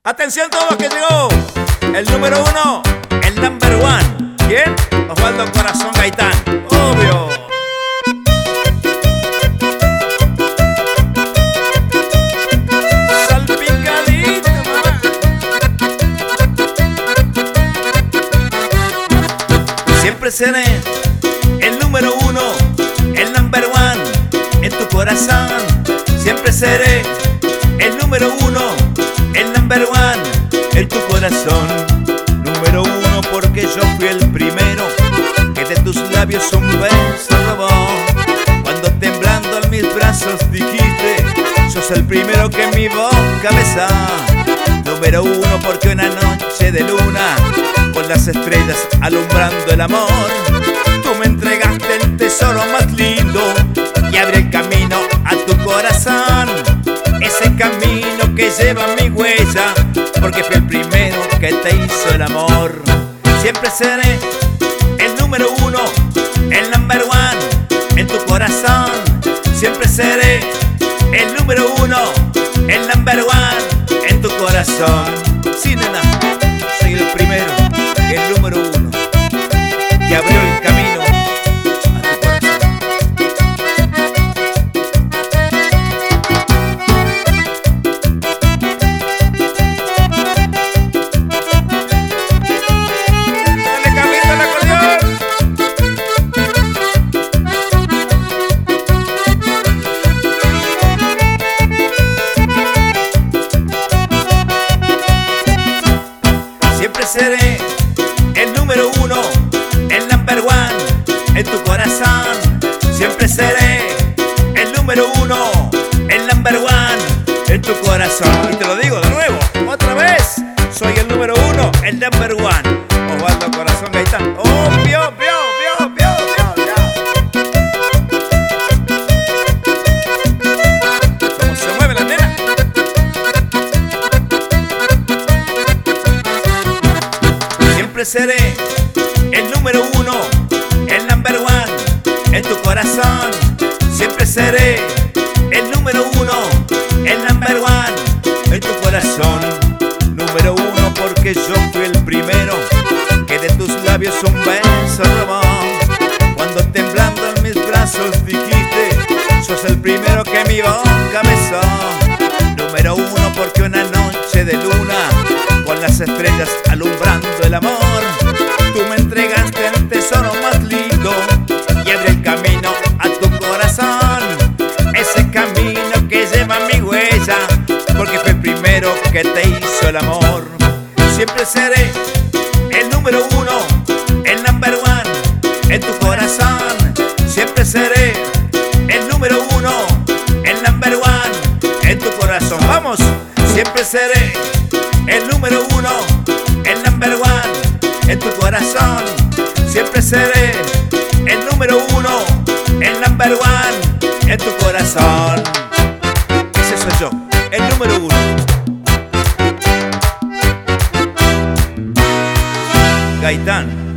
Atención todos que llegó el número uno, el number one. ¿Quién? Osvaldo Corazón Gaitán, obvio. Salpicadito, mamá. Siempre seré el número uno, el number one en tu corazón. Siempre seré el número uno, el number one en tu corazón. Número uno porque yo fui el primero que de tus labios un beso robó. Cuando temblando en mis brazos dijiste, sos el primero que en mi boca besa. Número uno porque una noche de luna, con las estrellas alumbrando el amor, tú me entregaste el tesoro más lindo y abrí el camino a tu corazón. Ese camino que lleva mi huella, porque fui el primero que te hizo el amor. Siempre seré el número uno, el number one en tu corazón. Siempre seré el número uno, el number one en tu corazón. Sí, nena, soy el primero, el número uno que abrió el camino a tu corazón. Dale, Camilo, el acordeón. Siempre seré el número uno, el number one en tu corazón. Siempre seré el número uno, el number one en tu corazón. Y te lo digo de nuevo, otra vez. Soy el número uno, el number one. Osvaldo Corazón Gaitán. Oh, pio, pio, pio, pio, pio, pio. ¿Cómo se mueve la nena? Siempre seré el número uno, el number one en tu corazón. Siempre seré el número uno, el number one en tu corazón. Número uno porque yo fui el primero que de tus labios un beso robó. Cuando temblando en mis brazos dijiste, sos el primero que mi boca besó. Número uno porque una noche de luna, con las estrellas alumbrando el amor, tú me entregaste el tesoro más lindo y abrí el camino a tu corazón. Ese camino que lleva mi huella, porque fue el primero que te hizo el amor. Siempre seré el número uno, el number one en tu corazón. Siempre seré el número uno, el number one en tu corazón. Vamos, siempre seré el número uno, el number one en tu corazón. Siempre seré el número uno, el number one en tu corazón. Ese soy yo, el número uno. Gaitán.